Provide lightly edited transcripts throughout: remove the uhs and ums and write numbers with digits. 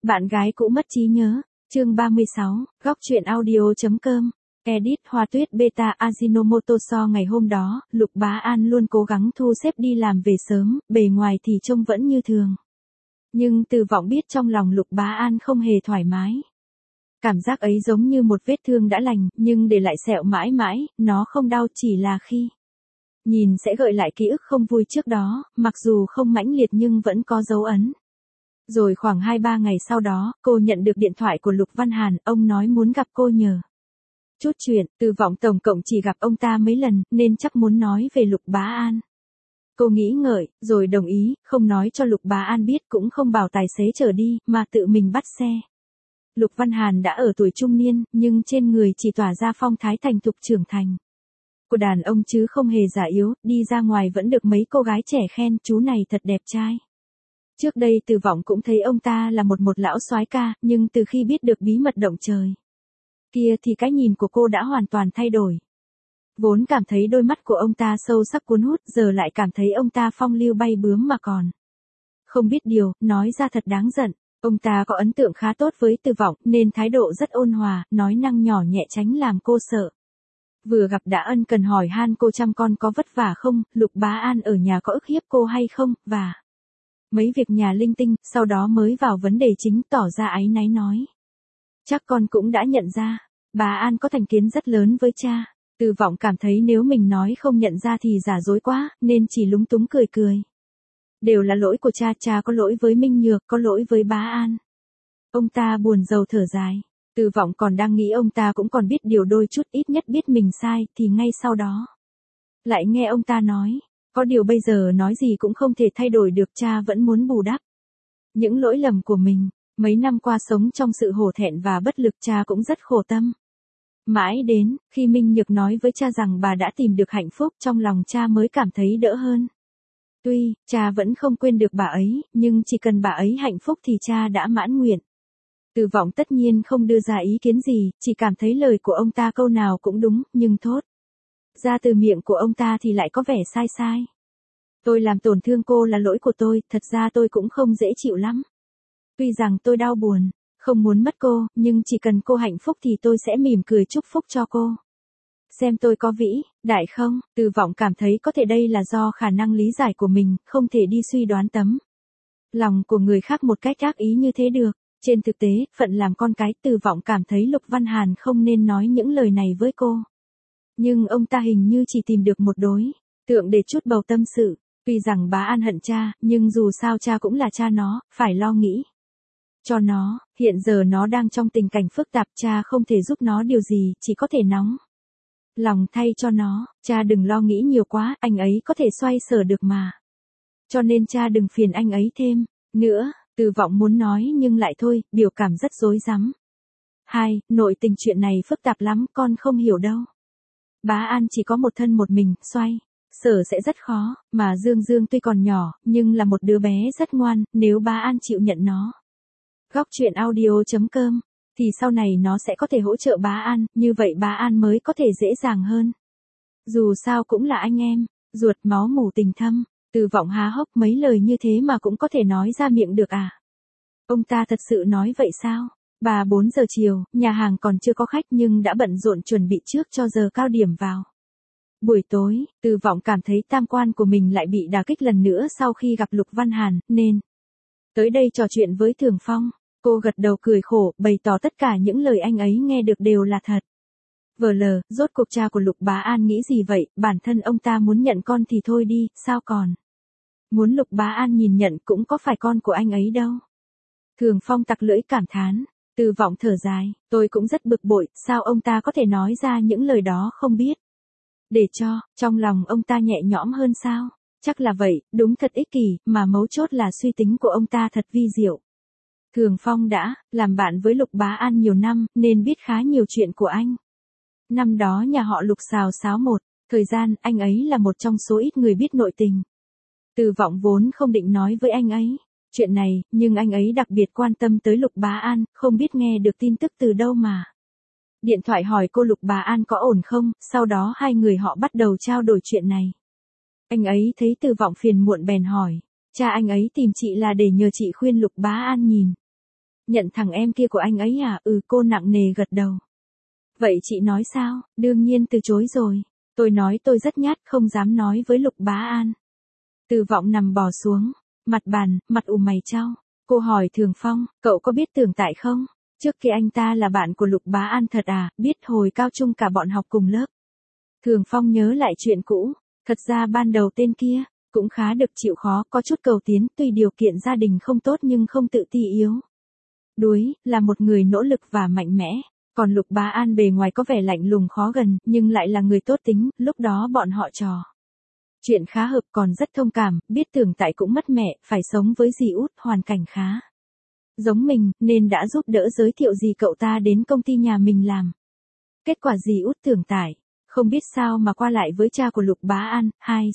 Bạn gái cũ mất trí nhớ. Chương 36, góc truyện audio.com. Edit Hoa Tuyết Beta Ajinomoto. So ngày hôm đó, Lục Bá An luôn cố gắng thu xếp đi làm về sớm, bề ngoài thì trông vẫn như thường. Nhưng Từ Vọng biết trong lòng Lục Bá An không hề thoải mái. Cảm giác ấy giống như một vết thương đã lành, nhưng để lại sẹo mãi mãi, nó không đau chỉ là khi nhìn sẽ gợi lại ký ức không vui trước đó, mặc dù không mãnh liệt nhưng vẫn có dấu ấn. Rồi khoảng 2-3 ngày sau đó, cô nhận được điện thoại của Lục Văn Hàn, ông nói muốn gặp cô nhờ chút chuyện. Từ Vọng tổng cộng chỉ gặp ông ta mấy lần, nên chắc muốn nói về Lục Bá An. Cô nghĩ ngợi, rồi đồng ý, không nói cho Lục Bá An biết, cũng không bảo tài xế chở đi, mà tự mình bắt xe. Lục Văn Hàn đã ở tuổi trung niên, nhưng trên người chỉ tỏa ra phong thái thành thục trưởng thành của đàn ông chứ không hề già yếu, đi ra ngoài vẫn được mấy cô gái trẻ khen, chú này thật đẹp trai. Trước đây Từ Vọng cũng thấy ông ta là một lão soái ca, nhưng từ khi biết được bí mật động trời kia thì cái nhìn của cô đã hoàn toàn thay đổi. Vốn cảm thấy đôi mắt của ông ta sâu sắc cuốn hút, giờ lại cảm thấy ông ta phong lưu bay bướm mà còn không biết điều, nói ra thật đáng giận. Ông ta có ấn tượng khá tốt với Từ Vọng, nên thái độ rất ôn hòa, nói năng nhỏ nhẹ tránh làm cô sợ. Vừa gặp đã ân cần hỏi han cô chăm con có vất vả không, Lục Bá An ở nhà có ức hiếp cô hay không, và mấy việc nhà linh tinh, sau đó mới vào vấn đề chính, tỏ ra áy náy nói. Chắc con cũng đã nhận ra, bà An có thành kiến rất lớn với cha. Từ Vọng cảm thấy nếu mình nói không nhận ra thì giả dối quá, nên chỉ lúng túng cười cười. Đều là lỗi của cha, cha có lỗi với Minh Nhược, có lỗi với bá An. Ông ta buồn rầu thở dài. Từ Vọng còn đang nghĩ ông ta cũng còn biết điều đôi chút, ít nhất biết mình sai, thì ngay sau đó lại nghe ông ta nói, có điều bây giờ nói gì cũng không thể thay đổi được, cha vẫn muốn bù đắp những lỗi lầm của mình. Mấy năm qua sống trong sự hổ thẹn và bất lực, cha cũng rất khổ tâm. Mãi đến khi Minh Nhược nói với cha rằng bà đã tìm được hạnh phúc, trong lòng cha mới cảm thấy đỡ hơn. Tuy cha vẫn không quên được bà ấy, nhưng chỉ cần bà ấy hạnh phúc thì cha đã mãn nguyện. Từ Vọng tất nhiên không đưa ra ý kiến gì, chỉ cảm thấy lời của ông ta câu nào cũng đúng, nhưng thốt ra từ miệng của ông ta thì lại có vẻ sai sai. Tôi làm tổn thương cô là lỗi của tôi, thật ra tôi cũng không dễ chịu lắm. Tuy rằng tôi đau buồn, không muốn mất cô, nhưng chỉ cần cô hạnh phúc thì tôi sẽ mỉm cười chúc phúc cho cô. Xem tôi có vĩ đại không? Từ Vọng cảm thấy có thể đây là do khả năng lý giải của mình, không thể đi suy đoán tấm lòng của người khác một cách ác ý như thế được. Trên thực tế, phận làm con cái, Từ Vọng cảm thấy Lục Văn Hàn không nên nói những lời này với cô. Nhưng ông ta hình như chỉ tìm được một đối tượng để trút bầu tâm sự. Tuy rằng bá An hận cha, nhưng dù sao cha cũng là cha nó, phải lo nghĩ cho nó. Hiện giờ nó đang trong tình cảnh phức tạp, cha không thể giúp nó điều gì, chỉ có thể nóng lòng thay cho nó. Cha đừng lo nghĩ nhiều quá, anh ấy có thể xoay sở được mà. Cho nên cha đừng phiền anh ấy thêm nữa. Từ Vọng muốn nói nhưng lại thôi, biểu cảm rất rối rắm. Nội tình chuyện này phức tạp lắm, con không hiểu đâu. Bá An chỉ có một thân một mình, xoay sở sẽ rất khó, mà Dương Dương tuy còn nhỏ, nhưng là một đứa bé rất ngoan, nếu Bá An chịu nhận nó. Góc truyện audio.com, thì sau này nó sẽ có thể hỗ trợ Bá An, như vậy Bá An mới có thể dễ dàng hơn. Dù sao cũng là anh em, ruột máu mủ tình thâm. Từ Vọng há hốc, mấy lời như thế mà cũng có thể nói ra miệng được à? Ông ta thật sự nói vậy sao? 3-4 giờ chiều, nhà hàng còn chưa có khách nhưng đã bận rộn chuẩn bị trước cho giờ cao điểm vào. Buổi tối, Từ Vọng cảm thấy tam quan của mình lại bị đả kích lần nữa sau khi gặp Lục Văn Hàn, nên tới đây trò chuyện với Thường Phong. Cô gật đầu cười khổ, bày tỏ tất cả những lời anh ấy nghe được đều là thật. Rốt cuộc cha của Lục Bá An nghĩ gì vậy, bản thân ông ta muốn nhận con thì thôi đi, sao còn muốn Lục Bá An nhìn nhận, cũng có phải con của anh ấy đâu. Thường Phong tặc lưỡi cảm thán. Từ Vọng thở dài, tôi cũng rất bực bội, sao ông ta có thể nói ra những lời đó không biết. Để cho, trong lòng ông ta nhẹ nhõm hơn sao? Chắc là vậy, đúng thật ích kỷ, mà mấu chốt là suy tính của ông ta thật vi diệu. Thường Phong đã làm bạn với Lục Bá An nhiều năm, nên biết khá nhiều chuyện của anh. Năm đó nhà họ Lục xào xáo một thời gian, anh ấy là một trong số ít người biết nội tình. Từ Vọng vốn không định nói với anh ấy chuyện này, nhưng anh ấy đặc biệt quan tâm tới Lục Bá An, không biết nghe được tin tức từ đâu mà điện thoại hỏi cô Lục Bá An có ổn không, sau đó hai người họ bắt đầu trao đổi chuyện này. Anh ấy thấy Từ Vọng phiền muộn bèn hỏi, cha anh ấy tìm chị là để nhờ chị khuyên Lục Bá An nhìn Nhận thằng em kia của anh ấy à? Ừ, cô nặng nề gật đầu. Vậy chị nói sao? Đương nhiên từ chối rồi. Tôi nói tôi rất nhát, không dám nói với Lục Bá An. Từ Vọng nằm bò xuống, mặt bàn, mặt ù mày chau. Cô hỏi Thường Phong, cậu có biết Tưởng Tại không? Trước kia anh ta là bạn của Lục Bá An thật à? Biết hồi cao trung cả bọn học cùng lớp. Thường Phong nhớ lại chuyện cũ. Thật ra ban đầu tên kia cũng khá được chịu khó, có chút cầu tiến, tuy điều kiện gia đình không tốt nhưng không tự ti yếu đuối, là một người nỗ lực và mạnh mẽ. Còn Lục Bá An bề ngoài có vẻ lạnh lùng khó gần, nhưng lại là người tốt tính, lúc đó bọn họ trò chuyện khá hợp, còn rất thông cảm, biết Tưởng Tại cũng mất mẹ, phải sống với dì út, hoàn cảnh khá giống mình, nên đã giúp đỡ giới thiệu dì cậu ta đến công ty nhà mình làm. Kết quả dì út Tưởng Tại không biết sao mà qua lại với cha của Lục Bá An, hai.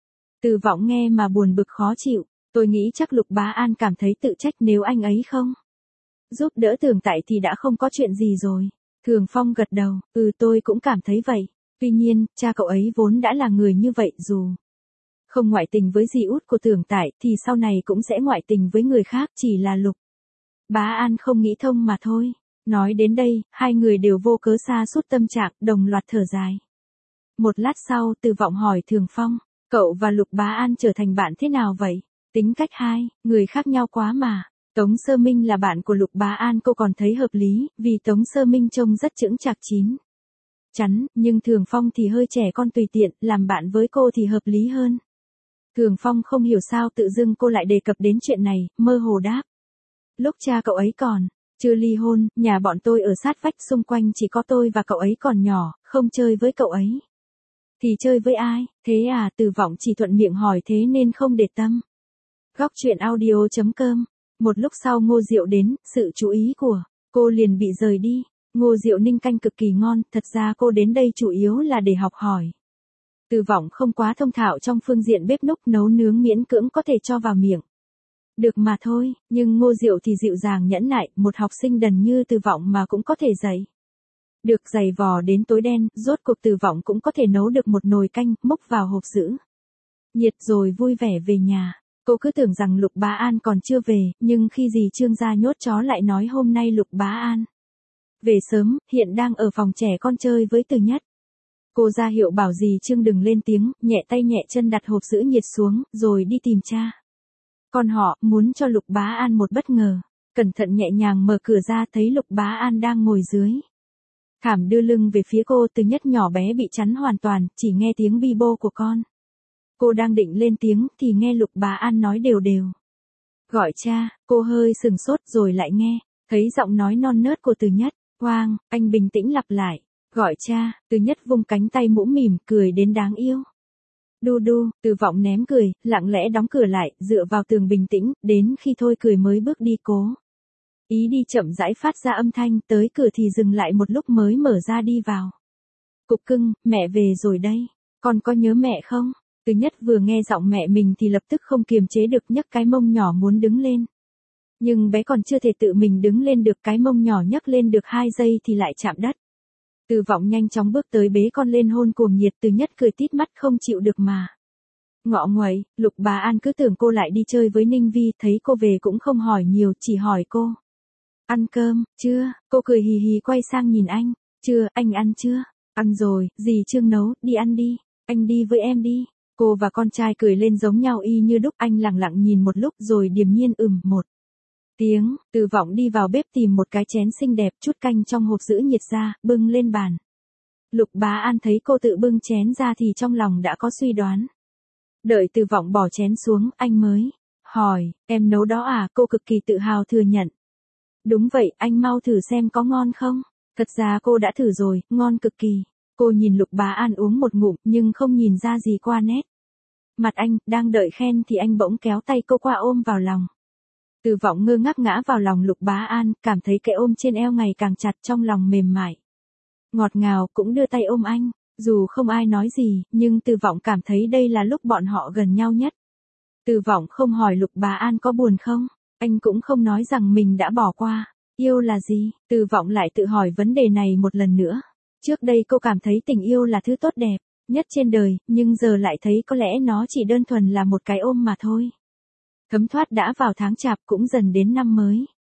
Từ Vọng nghe mà buồn bực khó chịu, tôi nghĩ chắc Lục Bá An cảm thấy tự trách nếu anh ấy không giúp đỡ Tưởng Tại thì đã không có chuyện gì rồi. Thường Phong gật đầu, tôi cũng cảm thấy vậy. Tuy nhiên, cha cậu ấy vốn đã là người như vậy, dù không ngoại tình với dì út của Tưởng Tại thì sau này cũng sẽ ngoại tình với người khác, chỉ là Lục Bá An không nghĩ thông mà thôi. Nói đến đây, hai người đều vô cớ sa sút tâm trạng, đồng loạt thở dài. Một lát sau, Từ Vọng hỏi Thường Phong, cậu và Lục Bá An trở thành bạn thế nào vậy? Tính cách hai người khác nhau quá mà. Tống Sơ Minh là bạn của Lục Bá An, cô còn thấy hợp lý, vì Tống Sơ Minh trông rất chững chạc chín chắn, nhưng Thường Phong thì hơi trẻ con tùy tiện, làm bạn với cô thì hợp lý hơn. Thường Phong không hiểu sao tự dưng cô lại đề cập đến chuyện này, mơ hồ đáp. Lúc cha cậu ấy còn chưa ly hôn, nhà bọn tôi ở sát vách, xung quanh chỉ có tôi và cậu ấy còn nhỏ, không chơi với cậu ấy. Thì chơi với ai? Thế à? Từ Vọng chỉ thuận miệng hỏi thế nên không để tâm. Góc truyện audio.com. Một lúc sau Ngô Diệu đến, sự chú ý của cô liền bị rời đi. Ngô Diệu ninh canh cực kỳ ngon, thật ra cô đến đây chủ yếu là để học hỏi. Từ Vọng không quá thông thạo trong phương diện bếp núc, nấu nướng miễn cưỡng có thể cho vào miệng được mà thôi, nhưng Ngô Diệu thì dịu dàng nhẫn nại, một học sinh đần như Từ Vọng mà cũng có thể dạy được, giày vò đến tối đen, rốt cuộc Từ Vọng cũng có thể nấu được một nồi canh, múc vào hộp giữ nhiệt rồi vui vẻ về nhà. Cô cứ tưởng rằng Lục Bá An còn chưa về, nhưng khi dì Trương gia nhốt chó lại nói hôm nay Lục Bá An về sớm, hiện đang ở phòng trẻ con chơi với Từ Nhất. Cô ra hiệu bảo dì Trương đừng lên tiếng, nhẹ tay nhẹ chân đặt hộp giữ nhiệt xuống, rồi đi tìm cha con họ, muốn cho Lục Bá An một bất ngờ. Cẩn thận nhẹ nhàng mở cửa ra, thấy Lục Bá An đang ngồi dưới thảm đưa lưng về phía cô. Từ Nhất nhỏ bé bị chắn hoàn toàn, chỉ nghe tiếng bi bô của con. Cô đang định lên tiếng thì nghe Lục Bá An nói đều đều. Gọi cha, cô hơi sừng sốt rồi lại nghe, thấy giọng nói non nớt của Từ Nhất. Quang, anh bình tĩnh lặp lại. Gọi cha. Từ Nhất vung cánh tay mũm mỉm, cười đến đáng yêu. Đu đu, Từ Vọng ném cười, lặng lẽ đóng cửa lại, dựa vào tường bình tĩnh, đến khi thôi cười mới bước đi, cố ý đi chậm rãi phát ra âm thanh, tới cửa thì dừng lại một lúc mới mở ra đi vào. Cục cưng, mẹ về rồi đây. Con có nhớ mẹ không? Từ Nhất vừa nghe giọng mẹ mình thì lập tức không kiềm chế được, nhấc cái mông nhỏ muốn đứng lên. Nhưng bé còn chưa thể tự mình đứng lên được, cái mông nhỏ nhấc lên được 2 giây thì lại chạm đất. Từ Vọng nhanh chóng bước tới bế con lên hôn cuồng nhiệt. Từ Nhất cười tít mắt không chịu được mà ngọ nguậy. Lục Bá An cứ tưởng cô lại đi chơi với Ninh Vi, thấy cô về cũng không hỏi nhiều, chỉ hỏi cô ăn cơm chưa. Cô cười hì hì quay sang nhìn anh. Chưa, anh ăn chưa? Ăn rồi, dì Trương nấu, đi ăn đi. Anh đi với em đi. Cô và con trai cười lên giống nhau y như đúc. Anh lặng lặng nhìn một lúc rồi điềm nhiên một tiếng. Từ Vọng đi vào bếp tìm một cái chén xinh đẹp, chút canh trong hộp giữ nhiệt ra, bưng lên bàn. Lục Bá An thấy cô tự bưng chén ra thì trong lòng đã có suy đoán. Đợi Từ Vọng bỏ chén xuống, anh mới hỏi, em nấu đó à? Cô cực kỳ tự hào thừa nhận. Đúng vậy, anh mau thử xem có ngon không? Thật ra cô đã thử rồi, ngon cực kỳ. Cô nhìn Lục Bá An uống một ngụm, nhưng không nhìn ra gì qua nét mặt anh. Đang đợi khen thì anh bỗng kéo tay cô qua ôm vào lòng. Từ Vọng ngơ ngác ngã vào lòng Lục Bá An, cảm thấy cái ôm trên eo ngày càng chặt, trong lòng mềm mại ngọt ngào, cũng đưa tay ôm anh. Dù không ai nói gì, nhưng Từ Vọng cảm thấy đây là lúc bọn họ gần nhau nhất. Từ Vọng không hỏi Lục Bá An có buồn không, anh cũng không nói rằng mình đã bỏ qua. Yêu là gì? Từ Vọng lại tự hỏi vấn đề này một lần nữa. Trước đây cô cảm thấy tình yêu là thứ tốt đẹp nhất trên đời, nhưng giờ lại thấy có lẽ nó chỉ đơn thuần là một cái ôm mà thôi. Thấm thoát đã vào tháng Chạp, cũng dần đến năm mới.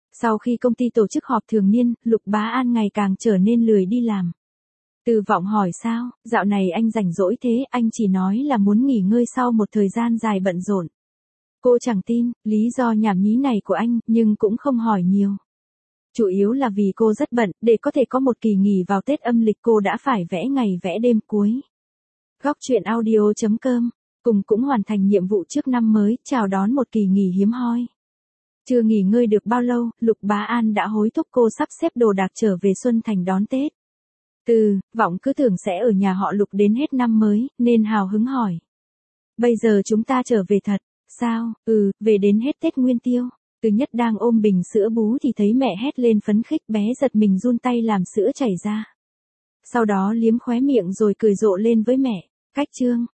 Sau khi công ty tổ chức họp thường niên, Lục Bá An ngày càng trở nên lười đi làm. Từ Vọng hỏi sao, dạo này anh rảnh rỗi thế, anh chỉ nói là muốn nghỉ ngơi sau một thời gian dài bận rộn. Cô chẳng tin, lý do nhảm nhí này của anh, nhưng cũng không hỏi nhiều. Chủ yếu là vì cô rất bận, để có thể có một kỳ nghỉ vào Tết âm lịch cô đã phải vẽ ngày vẽ đêm cuối. Góc truyện audio.com, cùng cũng hoàn thành nhiệm vụ trước năm mới, chào đón một kỳ nghỉ hiếm hoi. Chưa nghỉ ngơi được bao lâu, Lục Bá An đã hối thúc cô sắp xếp đồ đạc trở về Xuân Thành đón Tết. Vọng cứ tưởng sẽ ở nhà họ Lục đến hết năm mới, nên hào hứng hỏi. Bây giờ chúng ta trở về thật, sao, về đến hết Tết Nguyên Tiêu. Từ Nhất đang ôm bình sữa bú thì thấy mẹ hét lên phấn khích, bé giật mình run tay làm sữa chảy ra. Sau đó liếm khóe miệng rồi cười rộ lên với mẹ, cách chương.